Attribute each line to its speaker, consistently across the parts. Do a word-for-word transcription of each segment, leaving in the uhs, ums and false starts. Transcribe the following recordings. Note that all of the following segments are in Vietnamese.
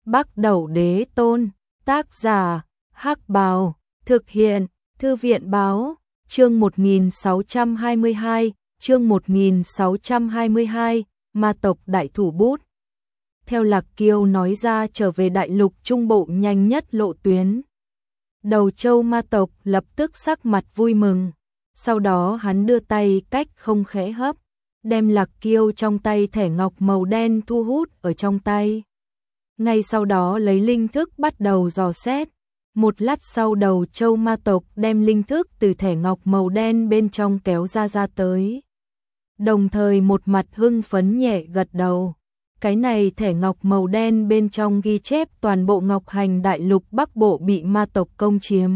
Speaker 1: Bắc Đẩu Đế Tôn, tác giả, Hắc Bào, thực hiện, Thư viện báo, chương một nghìn sáu trăm hai mươi hai, chương một nghìn sáu trăm hai mươi hai, ma tộc đại thủ bút. Theo Lạc Kiêu nói ra trở về đại lục trung bộ nhanh nhất lộ tuyến. Đầu châu ma tộc lập tức sắc mặt vui mừng, sau đó hắn đưa tay cách không khẽ hấp, đem Lạc Kiêu trong tay thẻ ngọc màu đen thu hút ở trong tay. Ngay sau đó lấy linh thức bắt đầu dò xét. Một lát sau đầu châu ma tộc đem linh thức từ thẻ ngọc màu đen bên trong kéo ra ra tới. Đồng thời một mặt hưng phấn nhẹ gật đầu. Cái này thẻ ngọc màu đen bên trong ghi chép toàn bộ Ngọc Hành đại lục Bắc Bộ bị ma tộc công chiếm.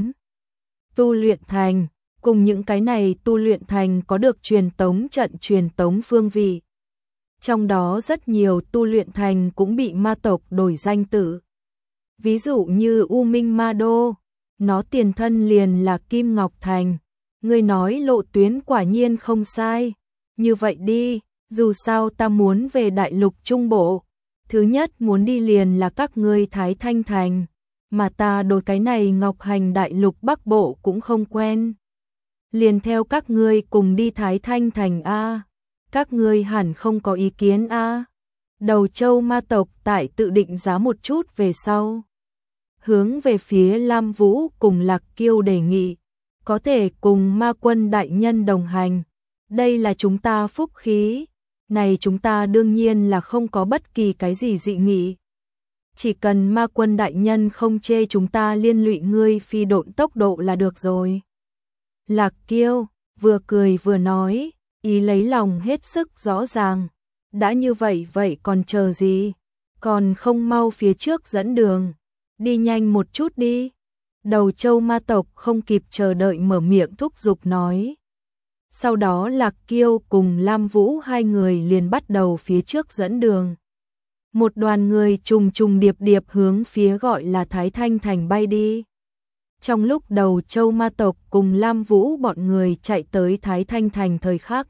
Speaker 1: Tu luyện thành, cùng những cái này tu luyện thành có được truyền tống trận truyền tống phương vị. Trong đó rất nhiều tu luyện thành cũng bị ma tộc đổi danh tử. Ví dụ như U Minh Ma Đô, nó tiền thân liền là Kim Ngọc Thành. Ngươi nói lộ tuyến quả nhiên không sai. Như vậy đi, dù sao ta muốn về đại lục trung bộ. Thứ nhất muốn đi liền là các ngươi Thái Thanh Thành, mà ta đối cái này Ngọc Hành đại lục Bắc Bộ cũng không quen. Liền theo các ngươi cùng đi Thái Thanh Thành A. Các ngươi hẳn không có ý kiến A. Đầu châu ma tộc tại tự định giá một chút về sau. Hướng về phía Lam Vũ cùng Lạc Kiêu đề nghị, có thể cùng ma quân đại nhân đồng hành. Đây là chúng ta phúc khí, này chúng ta đương nhiên là không có bất kỳ cái gì dị nghị. Chỉ cần ma quân đại nhân không chê chúng ta liên lụy ngươi phi độn tốc độ là được rồi. Lạc Kiêu vừa cười vừa nói, ý lấy lòng hết sức rõ ràng. Đã như vậy vậy còn chờ gì, còn không mau phía trước dẫn đường. Đi nhanh một chút đi. Đầu châu ma tộc không kịp chờ đợi mở miệng thúc giục nói. Sau đó Lạc Kiêu cùng Lam Vũ hai người liền bắt đầu phía trước dẫn đường. Một đoàn người trùng trùng điệp điệp hướng phía gọi là Thái Thanh Thành bay đi. Trong lúc đầu châu ma tộc cùng Lam Vũ bọn người chạy tới Thái Thanh Thành thời khắc,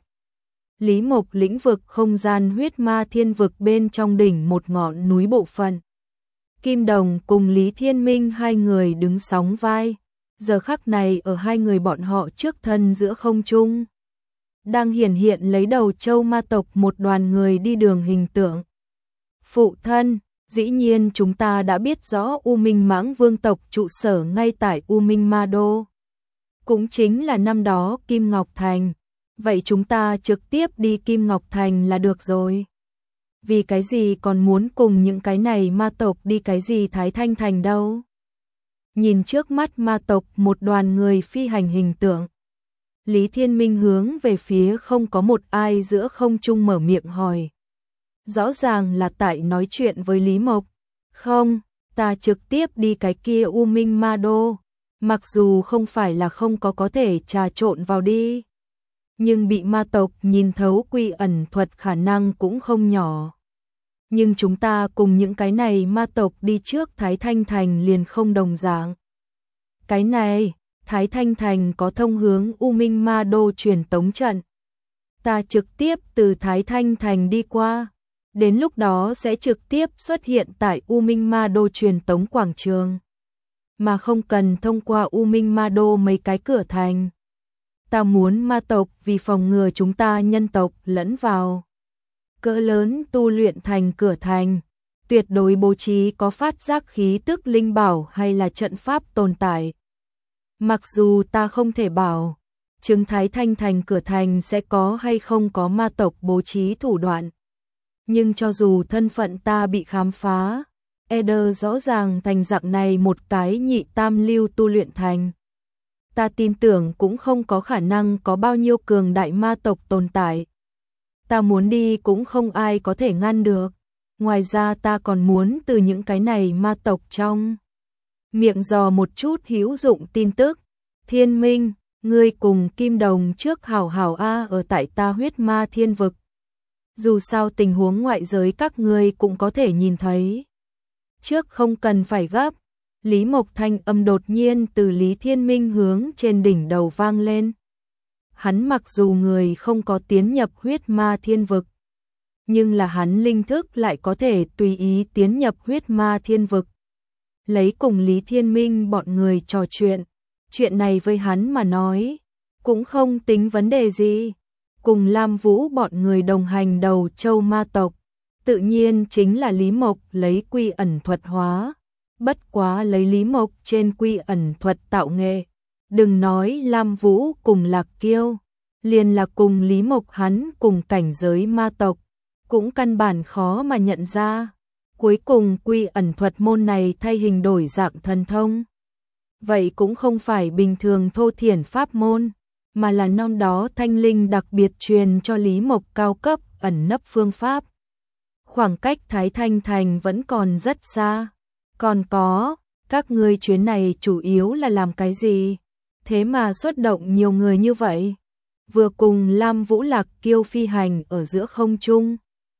Speaker 1: Lý Mộc lĩnh vực không gian huyết ma thiên vực bên trong đỉnh một ngọn núi bộ phận. Kim Đồng cùng Lý Thiên Minh hai người đứng sóng vai, giờ khắc này ở hai người bọn họ trước thân giữa không trung. Đang hiển hiện lấy đầu châu ma tộc một đoàn người đi đường hình tượng. Phụ thân, dĩ nhiên chúng ta đã biết rõ U Minh Mãng Vương tộc trụ sở ngay tại U Minh Ma Đô. Cũng chính là năm đó Kim Ngọc Thành. Vậy chúng ta trực tiếp đi Kim Ngọc Thành là được rồi. Vì cái gì còn muốn cùng những cái này ma tộc đi cái gì Thái Thanh Thành đâu. Nhìn trước mắt ma tộc một đoàn người phi hành hình tượng. Lý Thiên Minh hướng về phía không có một ai giữa không trung mở miệng hỏi. Rõ ràng là tại nói chuyện với Lý Mộc. Không, ta trực tiếp đi cái kia U Minh Ma Đô. Mặc dù không phải là không có có thể trà trộn vào đi. Nhưng bị ma tộc nhìn thấu quy ẩn thuật khả năng cũng không nhỏ. Nhưng chúng ta cùng những cái này ma tộc đi trước Thái Thanh Thành liền không đồng dạng. Cái này, Thái Thanh Thành có thông hướng U Minh Ma Đô truyền tống trận. Ta trực tiếp từ Thái Thanh Thành đi qua. Đến lúc đó sẽ trực tiếp xuất hiện tại U Minh Ma Đô truyền tống quảng trường. Mà không cần thông qua U Minh Ma Đô mấy cái cửa thành. Ta muốn ma tộc vì phòng ngừa chúng ta nhân tộc lẫn vào. Cỡ lớn tu luyện thành cửa thành, tuyệt đối bố trí có phát giác khí tức linh bảo hay là trận pháp tồn tại. Mặc dù ta không thể bảo, chứng Thái Thanh Thành cửa thành sẽ có hay không có ma tộc bố trí thủ đoạn. Nhưng cho dù thân phận ta bị khám phá, Eder rõ ràng thành dạng này một cái nhị tam lưu tu luyện thành. Ta tin tưởng cũng không có khả năng có bao nhiêu cường đại ma tộc tồn tại. Ta muốn đi cũng không ai có thể ngăn được. Ngoài ra ta còn muốn từ những cái này ma tộc trong miệng dò một chút hữu dụng tin tức. Thiên Minh, ngươi cùng Kim Đồng trước hảo hảo A ở tại ta huyết ma thiên vực. Dù sao tình huống ngoại giới các ngươi cũng có thể nhìn thấy. Trước không cần phải gấp. Lý Mộc thanh âm đột nhiên từ Lý Thiên Minh hướng trên đỉnh đầu vang lên. Hắn mặc dù người không có tiến nhập huyết ma thiên vực, nhưng là hắn linh thức lại có thể tùy ý tiến nhập huyết ma thiên vực. Lấy cùng Lý Thiên Minh bọn người trò chuyện, chuyện này với hắn mà nói, cũng không tính vấn đề gì. Cùng Lam Vũ bọn người đồng hành đầu châu ma tộc, tự nhiên chính là Lý Mộc lấy quy ẩn thuật hóa, bất quá lấy Lý Mộc trên quy ẩn thuật tạo nghệ. Đừng nói Lam Vũ cùng Lạc Kiêu, liền là cùng Lý Mộc hắn cùng cảnh giới ma tộc, cũng căn bản khó mà nhận ra. Cuối cùng quy ẩn thuật môn này thay hình đổi dạng thần thông. Vậy cũng không phải bình thường thô thiển pháp môn, mà là non đó thanh linh đặc biệt truyền cho Lý Mộc cao cấp ẩn nấp phương pháp. Khoảng cách Thái Thanh Thành vẫn còn rất xa. Còn có, các ngươi chuyến này chủ yếu là làm cái gì? Thế mà xuất động nhiều người như vậy. Vừa cùng Lam Vũ Lạc Kiêu phi hành ở giữa không trung.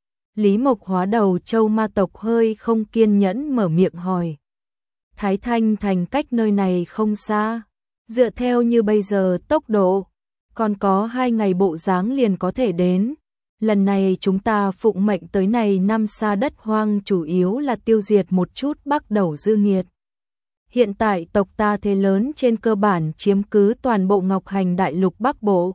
Speaker 1: Lý Mộc hóa đầu châu ma tộc hơi không kiên nhẫn mở miệng hỏi. Thái Thanh Thành cách nơi này không xa. Dựa theo như bây giờ tốc độ, còn có hai ngày bộ dáng liền có thể đến. Lần này chúng ta phụng mệnh tới này năm xa đất hoang chủ yếu là tiêu diệt một chút bắt đầu dư nghiệt. Hiện tại tộc ta thế lớn trên cơ bản chiếm cứ toàn bộ Ngọc Hành Đại Lục Bắc Bộ.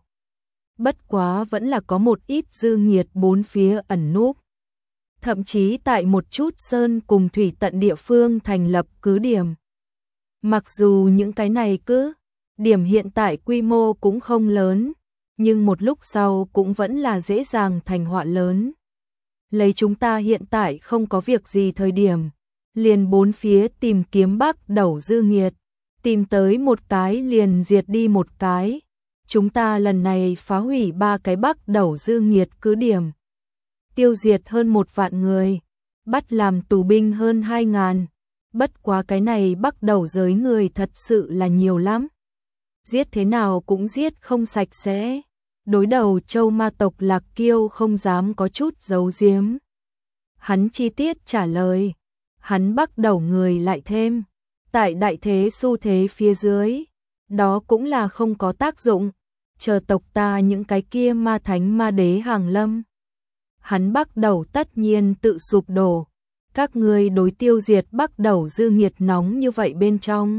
Speaker 1: Bất quá vẫn là có một ít dư nghiệt bốn phía ẩn núp. Thậm chí tại một chút sơn cùng thủy tận địa phương thành lập cứ điểm. Mặc dù những cái này cứ điểm hiện tại quy mô cũng không lớn, nhưng một lúc sau cũng vẫn là dễ dàng thành họa lớn. Lấy chúng ta hiện tại không có việc gì thời điểm, liền bốn phía tìm kiếm bắt đầu dư nghiệt, tìm tới một cái liền diệt đi một cái. Chúng ta lần này phá hủy ba cái bắt đầu dư nghiệt cứ điểm, tiêu diệt hơn một vạn người, bắt làm tù binh hơn hai ngàn. Bất quá cái này bắt đầu giới người thật sự là nhiều lắm. Giết thế nào cũng giết không sạch sẽ. Đối đầu châu ma tộc Lạc Kiêu không dám có chút giấu giếm. Hắn chi tiết trả lời. Hắn bắt đầu người lại thêm. Tại đại thế xu thế phía dưới, đó cũng là không có tác dụng. Chờ tộc ta những cái kia ma thánh ma đế hàng lâm, hắn bắt đầu tất nhiên tự sụp đổ. Các ngươi đối tiêu diệt bắt đầu dư nghiệt nóng như vậy bên trong.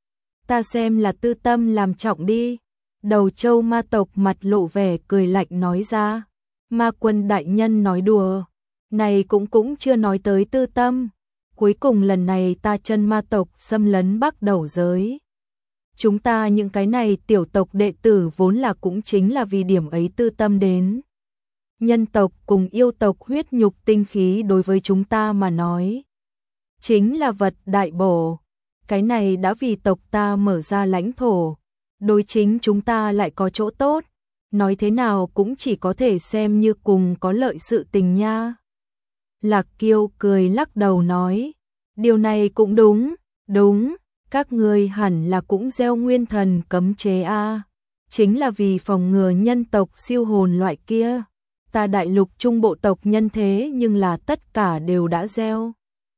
Speaker 1: Ta xem là tư tâm làm trọng đi. Đầu châu ma tộc mặt lộ vẻ cười lạnh nói ra. Ma quân đại nhân nói đùa. Này cũng cũng chưa nói tới tư tâm. Cuối cùng lần này ta chân ma tộc xâm lấn bắt đầu giới. Chúng ta những cái này tiểu tộc đệ tử vốn là cũng chính là vì điểm ấy tư tâm đến. Nhân tộc cùng yêu tộc huyết nhục tinh khí đối với chúng ta mà nói, chính là vật đại bổ. Cái này đã vì tộc ta mở ra lãnh thổ, đối chính chúng ta lại có chỗ tốt. Nói thế nào cũng chỉ có thể xem như cùng có lợi sự tình nha. Lạc Kiêu cười lắc đầu nói, điều này cũng đúng, đúng, các ngươi hẳn là cũng gieo nguyên thần cấm chế a, chính là vì phòng ngừa nhân tộc siêu hồn loại kia. Ta đại lục trung bộ tộc nhân thế nhưng là tất cả đều đã gieo.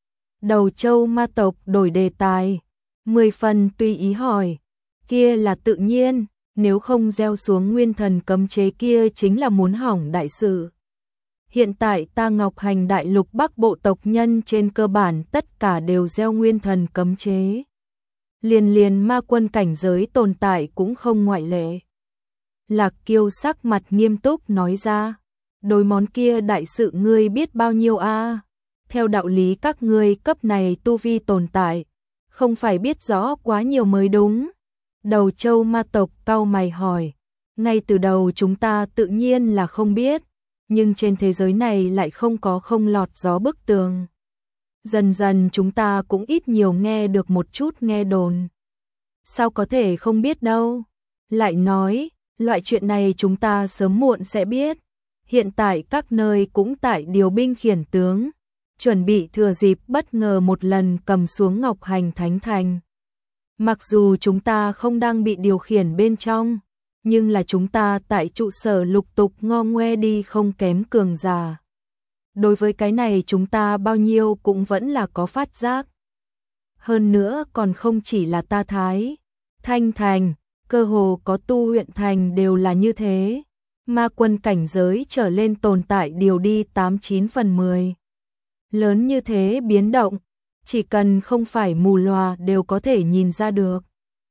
Speaker 1: Đầu châu ma tộc đổi đề tài, mười phần tùy ý hỏi, kia là tự nhiên, nếu không gieo xuống nguyên thần cấm chế kia chính là muốn hỏng đại sự. Hiện tại ta Ngọc Hành Đại Lục Bắc bộ tộc nhân trên cơ bản tất cả đều gieo nguyên thần cấm chế. Liền liền ma quân cảnh giới tồn tại cũng không ngoại lệ. Lạc Kiêu sắc mặt nghiêm túc nói ra, đối món kia đại sự ngươi biết bao nhiêu a? Theo đạo lý các ngươi cấp này tu vi tồn tại, không phải biết rõ quá nhiều mới đúng. Đầu châu ma tộc cau mày hỏi, ngay từ đầu chúng ta tự nhiên là không biết, nhưng trên thế giới này lại không có không lọt gió bức tường. Dần dần chúng ta cũng ít nhiều nghe được một chút nghe đồn. Sao có thể không biết đâu? Lại nói, loại chuyện này chúng ta sớm muộn sẽ biết. Hiện tại các nơi cũng tại điều binh khiển tướng, chuẩn bị thừa dịp bất ngờ một lần cầm xuống Ngọc Hành Thánh Thành. Mặc dù chúng ta không đang bị điều khiển bên trong, nhưng là chúng ta tại trụ sở lục tục ngo ngoe đi không kém cường giả. Đối với cái này chúng ta bao nhiêu cũng vẫn là có phát giác. Hơn nữa còn không chỉ là ta Thái Thanh Thành, cơ hồ có tu huyện thành đều là như thế. ma quân cảnh giới trở lên tồn tại điều đi tám chín phần mười. Lớn như thế biến động, chỉ cần không phải mù lòa đều có thể nhìn ra được.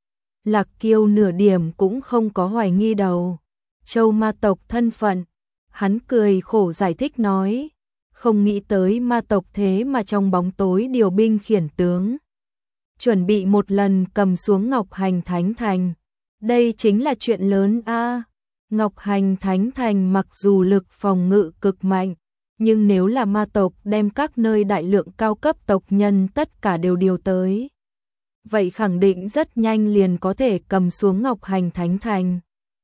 Speaker 1: Lạc Kiêu nửa điểm cũng không có hoài nghi đầu. Châu ma tộc thân phận, hắn cười khổ giải thích nói, không nghĩ tới ma tộc thế mà trong bóng tối điều binh khiển tướng. Chuẩn bị một lần cầm xuống Ngọc Hành Thánh Thành. Đây chính là chuyện lớn a. Ngọc Hành Thánh Thành mặc dù lực phòng ngự cực mạnh, nhưng nếu là ma tộc đem các nơi đại lượng cao cấp tộc nhân tất cả đều điều tới, vậy khẳng định rất nhanh liền có thể cầm xuống Ngọc Hành Thánh Thành.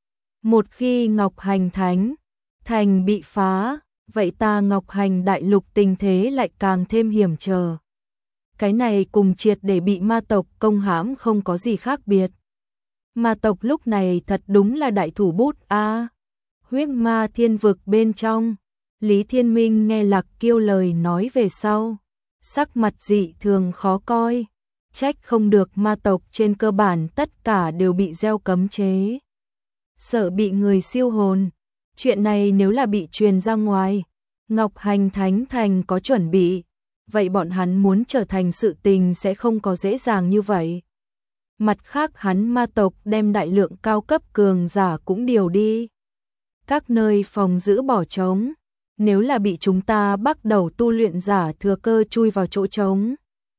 Speaker 1: Một khi Ngọc Hành Thánh Thành bị phá, vậy ta Ngọc Hành đại lục tình thế lại càng thêm hiểm trở. Cái này cùng triệt để bị ma tộc công hãm không có gì khác biệt. Ma tộc lúc này thật đúng là đại thủ bút a. À, huyết ma thiên vực bên trong, Lý Thiên Minh nghe Lạc Kiêu lời nói về sau, sắc mặt dị thường khó coi, trách không được ma tộc trên cơ bản tất cả đều bị gieo cấm chế. Sợ bị người siêu hồn, chuyện này nếu là bị truyền ra ngoài, Ngọc Hành Thánh Thành có chuẩn bị, vậy bọn hắn muốn trở thành sự tình sẽ không có dễ dàng như vậy. Mặt khác hắn ma tộc đem đại lượng cao cấp cường giả cũng điều đi. Các nơi phòng giữ bỏ trống, nếu là bị chúng ta bắt đầu tu luyện giả thừa cơ chui vào chỗ trống,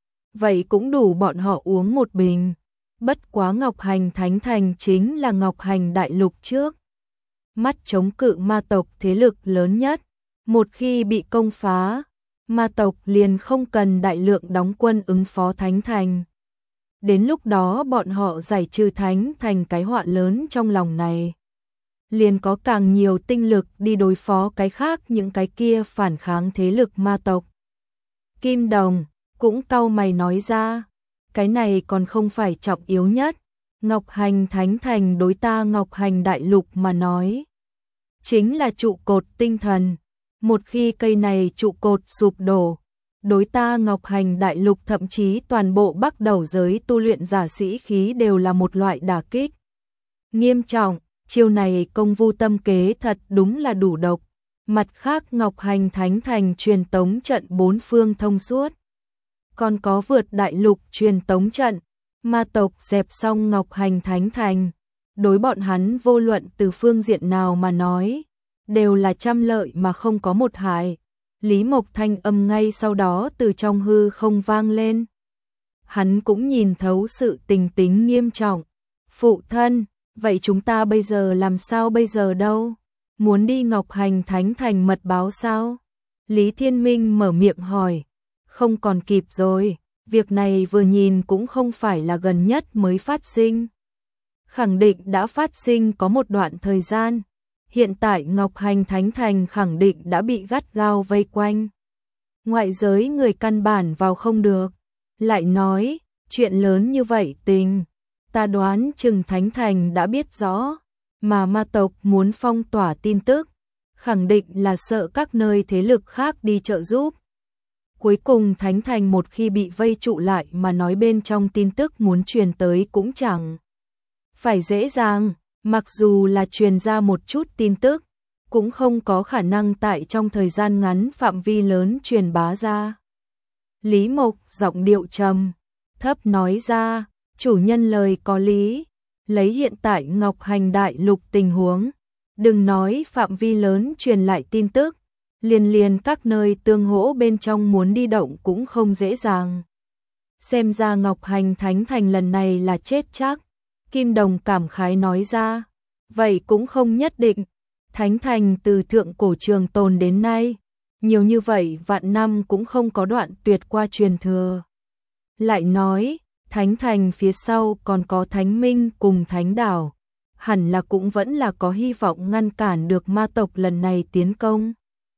Speaker 1: vậy cũng đủ bọn họ uống một bình. Bất quá Ngọc Hành Thánh Thành chính là Ngọc Hành đại lục trước mắt chống cự ma tộc thế lực lớn nhất. Một khi bị công phá, ma tộc liền không cần đại lượng đóng quân ứng phó Thánh Thành. Đến lúc đó bọn họ giải trừ Thánh Thành cái họa lớn trong lòng này, liền có càng nhiều tinh lực đi đối phó cái khác những cái kia phản kháng thế lực ma tộc. Kim Đồng cũng cau mày nói ra, cái này còn không phải trọng yếu nhất. Ngọc Hành Thánh Thành đối ta Ngọc Hành đại lục mà nói, chính là trụ cột tinh thần. Một khi cây này trụ cột sụp đổ, đối ta Ngọc Hành đại lục thậm chí toàn bộ Bắc Đầu giới tu luyện giả sĩ khí đều là một loại đả kích nghiêm trọng. Chiêu này công vu tâm kế thật đúng là đủ độc. Mặt khác Ngọc Hành Thánh Thành truyền tống trận bốn phương thông suốt, còn có vượt đại lục truyền tống trận. Ma tộc dẹp xong Ngọc Hành Thánh Thành, đối bọn hắn vô luận từ phương diện nào mà nói, đều là trăm lợi mà không có một hại. Lý Mộc thanh âm ngay sau đó từ trong hư không vang lên. Hắn cũng nhìn thấu sự tình tính nghiêm trọng. Phụ thân, vậy chúng ta bây giờ làm sao bây giờ đâu? Muốn đi Ngọc Hành Thánh Thành mật báo sao? Lý Thiên Minh mở miệng hỏi. Không còn kịp rồi, việc này vừa nhìn cũng không phải là gần nhất mới phát sinh. Khẳng định đã phát sinh có một đoạn thời gian. Hiện tại Ngọc Hành Thánh Thành khẳng định đã bị gắt gao vây quanh. Ngoại giới người căn bản vào không được. Lại nói, chuyện lớn như vậy tình, ta đoán chừng Thánh Thành đã biết rõ, mà ma tộc muốn phong tỏa tin tức, khẳng định là sợ các nơi thế lực khác đi trợ giúp. Cuối cùng Thánh Thành một khi bị vây trụ lại mà nói bên trong tin tức muốn truyền tới cũng chẳng phải dễ dàng. Mặc dù là truyền ra một chút tin tức, cũng không có khả năng tại trong thời gian ngắn phạm vi lớn truyền bá ra. Lý Mộc giọng điệu trầm thấp nói ra, chủ nhân lời có lý, lấy hiện tại Ngọc Hành đại lục tình huống, đừng nói phạm vi lớn truyền lại tin tức, liền liền các nơi tương hỗ bên trong muốn đi động cũng không dễ dàng. Xem ra Ngọc Hành Thánh Thành lần này là chết chắc. Kim Đồng cảm khái nói ra, vậy cũng không nhất định. Thánh Thành từ thượng cổ trường tồn đến nay, nhiều như vậy vạn năm cũng không có đoạn tuyệt qua truyền thừa. Lại nói, Thánh Thành phía sau còn có Thánh Minh cùng Thánh Đảo, hẳn là cũng vẫn là có hy vọng ngăn cản được ma tộc lần này tiến công.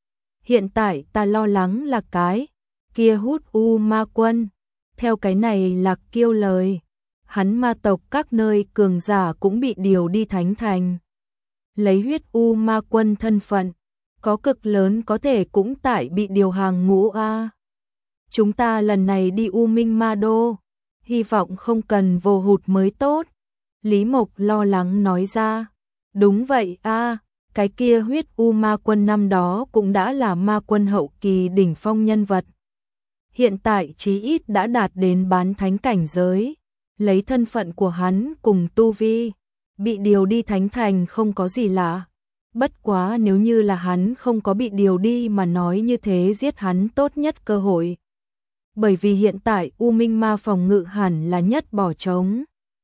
Speaker 1: Hiện tại ta lo lắng là cái kia hút u ma quân, theo cái này Lạc Kiêu lời, hắn ma tộc các nơi cường giả cũng bị điều đi Thánh Thành. Lấy huyết u ma quân thân phận, có cực lớn có thể cũng tại bị điều hàng ngũ a. Chúng ta lần này đi U Minh Ma Đô, hy vọng không cần vô hụt mới tốt. Lý Mộc lo lắng nói ra, đúng vậy a, Cái kia huyết u ma quân năm đó cũng đã là ma quân hậu kỳ đỉnh phong nhân vật. Hiện tại chí ít đã đạt đến bán thánh cảnh giới, lấy thân phận của hắn cùng tu vi, bị điều đi thánh thành không có gì lạ. Bất quá nếu như là hắn không có bị điều đi mà nói như thế giết hắn tốt nhất cơ hội. Bởi vì hiện tại U Minh Ma phòng ngự hẳn là nhất bỏ trống.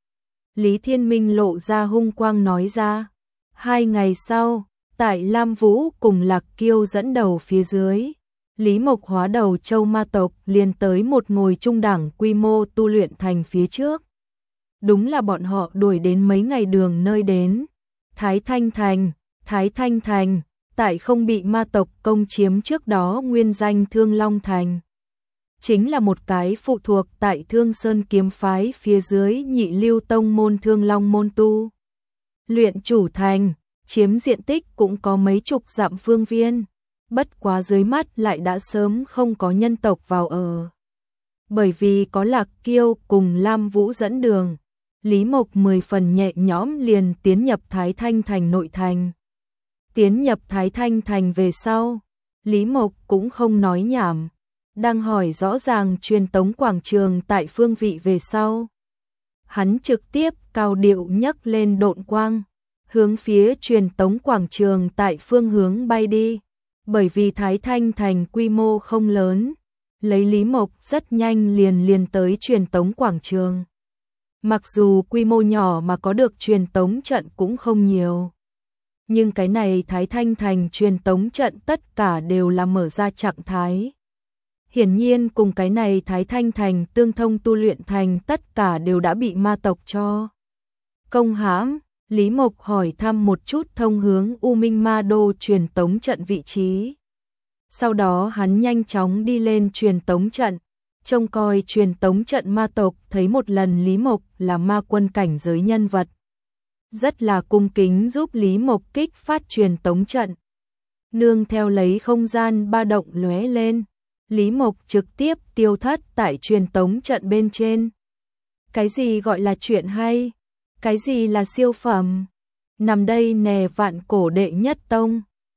Speaker 1: Lý Thiên Minh lộ ra hung quang nói ra. Hai ngày sau, tại Lam Vũ cùng Lạc Kiêu dẫn đầu phía dưới, Lý Mộc hóa đầu châu ma tộc liền tới một ngồi trung đẳng quy mô tu luyện thành phía trước. Đúng là bọn họ đuổi đến mấy ngày đường nơi đến. Thái Thanh Thành, Thái Thanh Thành, tại không bị ma tộc công chiếm trước đó nguyên danh Thương Long Thành. Chính là một cái phụ thuộc tại Thương Sơn kiếm phái phía dưới Nhị Lưu Tông môn Thương Long môn tu. Luyện chủ thành, chiếm diện tích cũng có mấy chục dặm phương viên, bất quá dưới mắt lại đã sớm không có nhân tộc vào ở. Bởi vì có Lạc Kiêu cùng Lam Vũ dẫn đường, Lý Mộc mười phần nhẹ nhõm liền tiến nhập Thái Thanh Thành nội thành. Tiến nhập Thái Thanh Thành về sau, Lý Mộc cũng không nói nhảm, đang hỏi rõ ràng truyền tống quảng trường tại phương vị về sau. Hắn trực tiếp cao điệu nhấc lên độn quang, hướng phía truyền tống quảng trường tại phương hướng bay đi. Bởi vì Thái Thanh Thành quy mô không lớn, lấy Lý Mộc rất nhanh liền liền tới truyền tống quảng trường. Mặc dù quy mô nhỏ mà có được truyền tống trận cũng không nhiều. Nhưng cái này Thái Thanh Thành truyền tống trận tất cả đều là mở ra trạng thái. Hiển nhiên cùng cái này Thái Thanh Thành tương thông tu luyện thành tất cả đều đã bị ma tộc cho công hãm. Lý Mộc hỏi thăm một chút thông hướng U Minh Ma Đô truyền tống trận vị trí. Sau đó hắn nhanh chóng đi lên truyền tống trận, trông coi truyền tống trận ma tộc, thấy một lần Lý Mộc là ma quân cảnh giới nhân vật. Rất là cung kính giúp Lý Mộc kích phát truyền tống trận. Nương theo lấy không gian ba động lóe lên, Lý Mộc trực tiếp tiêu thất tại truyền tống trận bên trên. Cái gì gọi là chuyện hay? Cái gì là siêu phẩm? Nằm đây nè vạn cổ đệ nhất tông.